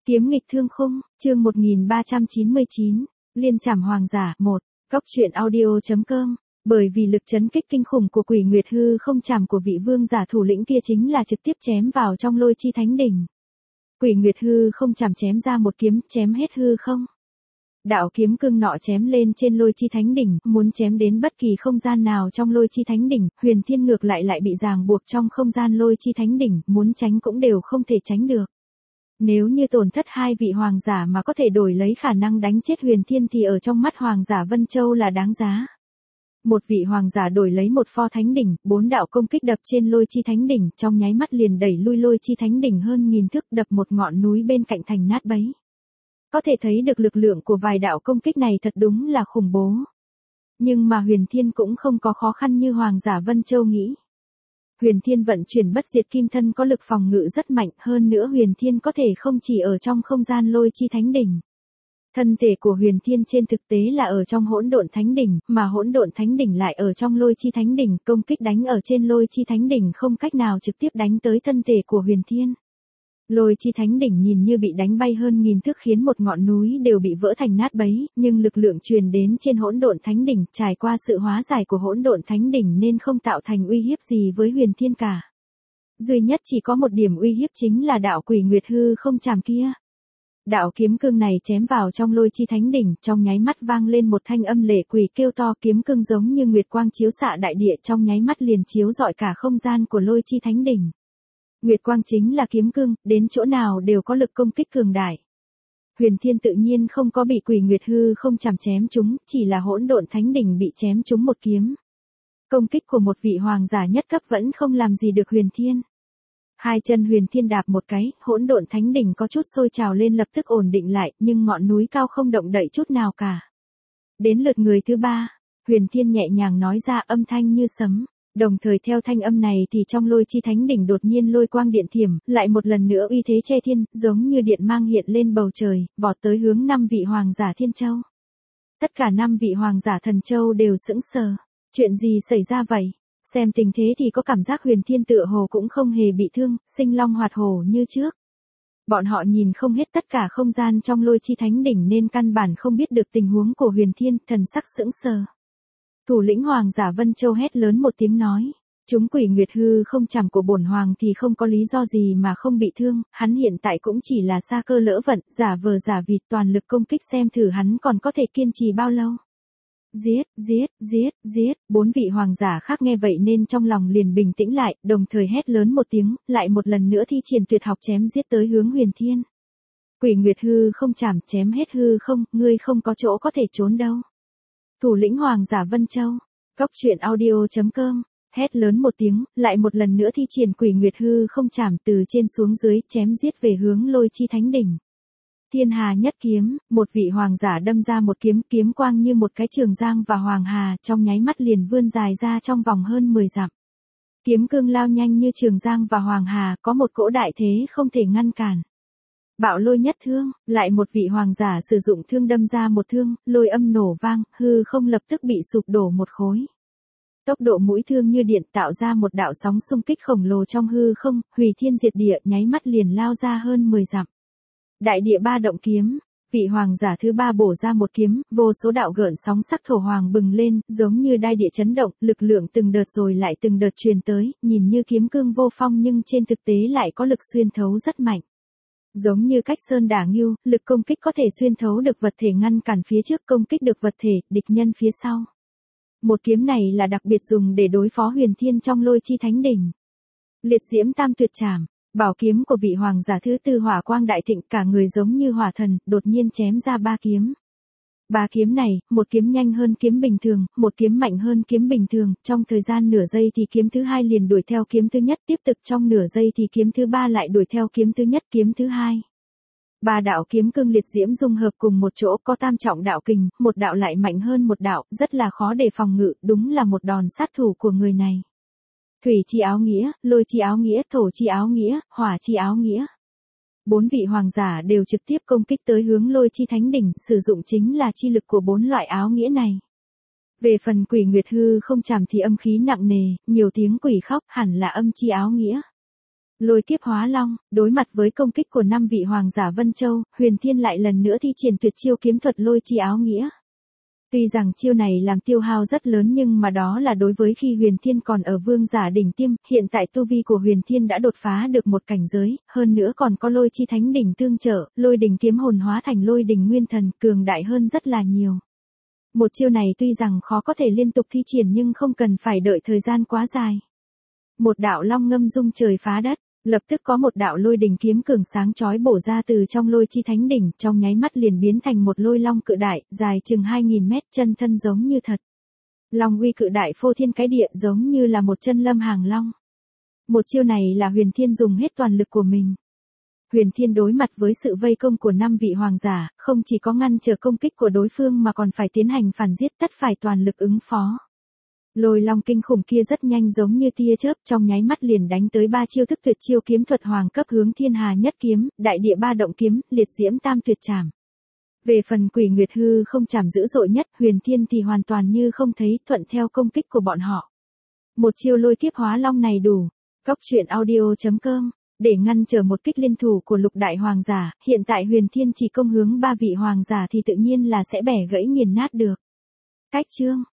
Kiếm nghịch thương khung, chương 1399, liên trảm hoàng giả, 1, Cóc truyện audio.com. Bởi vì lực chấn kích kinh khủng của Quỷ Nguyệt hư không trảm của vị vương giả thủ lĩnh kia chính là trực tiếp chém vào trong Lôi Chi Thánh Đỉnh. Quỷ Nguyệt hư không trảm chém ra một kiếm, chém hết hư không. Đạo kiếm cương nọ chém lên trên Lôi Chi Thánh Đỉnh, muốn chém đến bất kỳ không gian nào trong Lôi Chi Thánh Đỉnh, Huyền Thiên ngược lại bị ràng buộc trong không gian Lôi Chi Thánh Đỉnh, muốn tránh cũng đều không thể tránh được. Nếu như tổn thất hai vị hoàng giả mà có thể đổi lấy khả năng đánh chết Huyền Thiên thì ở trong mắt hoàng giả Vân Châu là đáng giá. Một vị hoàng giả đổi lấy một pho thánh đỉnh, 4 đạo công kích đập trên Lôi Chi Thánh Đỉnh, trong nháy mắt liền đẩy lui Lôi Chi Thánh Đỉnh hơn 1000 thước, đập một ngọn núi bên cạnh thành nát bấy. Có thể thấy được lực lượng của vài đạo công kích này thật đúng là khủng bố. Nhưng mà Huyền Thiên cũng không có khó khăn như hoàng giả Vân Châu nghĩ. Huyền Thiên vận chuyển bất diệt kim thân có lực phòng ngự rất mạnh, hơn nữa Huyền Thiên có thể không chỉ ở trong không gian Lôi Chi Thánh Đỉnh. Thân thể của Huyền Thiên trên thực tế là ở trong Hỗn Độn Thánh Đỉnh, mà Hỗn Độn Thánh Đỉnh lại ở trong Lôi Chi Thánh Đỉnh, công kích đánh ở trên Lôi Chi Thánh Đỉnh không cách nào trực tiếp đánh tới thân thể của Huyền Thiên. Lôi Chi Thánh Đỉnh nhìn như bị đánh bay hơn 1000 thước khiến một ngọn núi đều bị vỡ thành nát bấy, nhưng lực lượng truyền đến trên Hỗn Độn Thánh Đỉnh, trải qua sự hóa giải của Hỗn Độn Thánh Đỉnh nên không tạo thành uy hiếp gì với Huyền Thiên cả. Duy nhất chỉ có một điểm uy hiếp chính là đạo Quỷ Nguyệt hư không trảm kia. Đạo kiếm cương này chém vào trong Lôi Chi Thánh Đỉnh, trong nháy mắt vang lên một thanh âm lệ quỷ kêu to, kiếm cương giống như nguyệt quang chiếu xạ đại địa, trong nháy mắt liền chiếu rọi cả không gian của Lôi Chi Thánh Đỉnh. Nguyệt quang chính là kiếm cương, đến chỗ nào đều có lực công kích cường đại. Huyền Thiên tự nhiên không có bị Quỷ Nguyệt hư không chạm chém chúng, chỉ là Hỗn Độn Thánh Đỉnh bị chém chúng một kiếm. Công kích của một vị hoàng giả nhất cấp vẫn không làm gì được Huyền Thiên. Hai chân Huyền Thiên đạp một cái, Hỗn Độn Thánh Đỉnh có chút sôi trào lên lập tức ổn định lại, nhưng ngọn núi cao không động đậy chút nào cả. Đến lượt người thứ ba, Huyền Thiên nhẹ nhàng nói ra, âm thanh như sấm. Đồng thời theo thanh âm này thì trong Lôi Chi Thánh Đỉnh đột nhiên lôi quang điện thiểm, lại một lần nữa uy thế che thiên, giống như điện mang hiện lên bầu trời, vọt tới hướng 5 vị hoàng giả Thiên Châu. Tất cả 5 vị hoàng giả Thần Châu đều sững sờ. Chuyện gì xảy ra vậy? Xem tình thế thì có cảm giác Huyền Thiên tựa hồ cũng không hề bị thương, sinh long hoạt hổ như trước. Bọn họ nhìn không hết tất cả không gian trong Lôi Chi Thánh Đỉnh nên căn bản không biết được tình huống của Huyền Thiên, thần sắc sững sờ. Thủ lĩnh hoàng giả Vân Châu hét lớn một tiếng nói, chúng Quỷ Nguyệt hư không trảm của bổn hoàng thì không có lý do gì mà không bị thương, hắn hiện tại cũng chỉ là sa cơ lỡ vận, giả vờ giả vịt toàn lực công kích xem thử hắn còn có thể kiên trì bao lâu. Giết, 4 vị hoàng giả khác nghe vậy nên trong lòng liền bình tĩnh lại, đồng thời hét lớn một tiếng, lại một lần nữa thi triển tuyệt học chém giết tới hướng Huyền Thiên. Quỷ Nguyệt hư không trảm chém hết hư không, ngươi không có chỗ có thể trốn đâu. Thủ lĩnh hoàng giả Vân Châu, Cóc truyện audio.com, hét lớn một tiếng, lại một lần nữa thi triển Quỷ Nguyệt hư không trảm từ trên xuống dưới chém giết về hướng Lôi Chi Thánh Đỉnh. Thiên Hà nhất kiếm, một vị hoàng giả đâm ra một kiếm, kiếm quang như một cái trường giang và hoàng hà, trong nháy mắt liền vươn dài ra trong vòng hơn 10 dặm. Kiếm cương lao nhanh như trường giang và hoàng hà, có một cỗ đại thế không thể ngăn cản. Bạo lôi nhất thương, lại một vị hoàng giả sử dụng thương đâm ra một thương, lôi âm nổ vang, hư không lập tức bị sụp đổ một khối. Tốc độ mũi thương như điện tạo ra một đạo sóng xung kích khổng lồ trong hư không, hủy thiên diệt địa, nháy mắt liền lao ra hơn 10 dặm. Đại địa ba động kiếm, vị hoàng giả thứ ba bổ ra một kiếm, vô số đạo gợn sóng sắc thổ hoàng bừng lên, giống như đai địa chấn động, lực lượng từng đợt rồi lại từng đợt truyền tới, nhìn như kiếm cương vô phong nhưng trên thực tế lại có lực xuyên thấu rất mạnh. Giống như cách sơn đả ngưu, lực công kích có thể xuyên thấu được vật thể ngăn cản phía trước, công kích được vật thể, địch nhân phía sau. Một kiếm này là đặc biệt dùng để đối phó Huyền Thiên trong Lôi Chi Thánh Đỉnh. Liệt diễm tam tuyệt trảm, bảo kiếm của vị hoàng giả thứ tư hỏa quang đại thịnh, cả người giống như hỏa thần, đột nhiên chém ra 3 kiếm. 3 kiếm này, một kiếm nhanh hơn kiếm bình thường, một kiếm mạnh hơn kiếm bình thường, trong thời gian nửa giây thì kiếm thứ hai liền đuổi theo kiếm thứ nhất, tiếp tục trong nửa giây thì kiếm thứ ba lại đuổi theo kiếm thứ nhất, kiếm thứ hai. 3 đạo kiếm cương liệt diễm dung hợp cùng một chỗ, có tam trọng đạo kình, một đạo lại mạnh hơn một đạo, rất là khó để phòng ngự, đúng là một đòn sát thủ của người này. Thủy chi áo nghĩa, lôi chi áo nghĩa, thổ chi áo nghĩa, hỏa chi áo nghĩa. 4 vị hoàng giả đều trực tiếp công kích tới hướng Lôi Chi Thánh Đỉnh, sử dụng chính là chi lực của 4 loại áo nghĩa này. Về phần Quỷ Nguyệt hư không trảm thì âm khí nặng nề, nhiều tiếng quỷ khóc, hẳn là âm chi áo nghĩa. Lôi kiếp hóa long, đối mặt với công kích của 5 vị hoàng giả Vân Châu, Huyền Thiên lại lần nữa thi triển tuyệt chiêu kiếm thuật lôi chi áo nghĩa. Tuy rằng chiêu này làm tiêu hao rất lớn nhưng mà đó là đối với khi Huyền Thiên còn ở vương giả đỉnh tiêm, hiện tại tu vi của Huyền Thiên đã đột phá được một cảnh giới, hơn nữa còn có lôi chi thánh đỉnh tương trợ, lôi đỉnh kiếm hồn hóa thành lôi đỉnh nguyên thần, cường đại hơn rất là nhiều. Một chiêu này tuy rằng khó có thể liên tục thi triển nhưng không cần phải đợi thời gian quá dài. Một đạo long ngâm rung trời phá đất. Lập tức có một đạo lôi đỉnh kiếm cường sáng chói bổ ra từ trong lôi chi thánh đỉnh, trong nháy mắt liền biến thành một lôi long cự đại, dài chừng 2000 mét, chân thân giống như thật. Long uy cự đại phô thiên cái địa giống như là một chân lâm hàng long. Một chiêu này là Huyền Thiên dùng hết toàn lực của mình. Huyền Thiên đối mặt với sự vây công của 5 vị hoàng giả, không chỉ có ngăn trở công kích của đối phương mà còn phải tiến hành phản giết, tất phải toàn lực ứng phó. Lôi long kinh khủng kia rất nhanh giống như tia chớp, trong nháy mắt liền đánh tới 3 chiêu thức tuyệt chiêu kiếm thuật hoàng cấp hướng thiên hà nhất kiếm, đại địa ba động kiếm, liệt diễm tam tuyệt trảm. Về phần quỷ nguyệt hư không trảm dữ dội nhất, Huyền Thiên thì hoàn toàn như không thấy, thuận theo công kích của bọn họ. Một chiêu lôi kiếp hóa long này đủ. Cóc truyện audio.com, để ngăn trở một kích liên thủ của lục đại hoàng giả, hiện tại Huyền Thiên chỉ công hướng 3 vị hoàng giả thì tự nhiên là sẽ bẻ gãy nghiền nát được. Cách chương